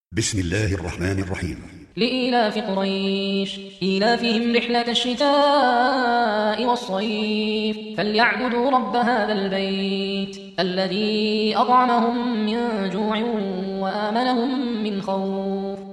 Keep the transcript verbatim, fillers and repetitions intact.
بسم الله الرحمن الرحيم. لإيلاف قريش إيلافهم رحلة الشتاء والصيف فليعبدوا رب هذا البيت الذي أطعمهم من جوع وآمنهم من خوف.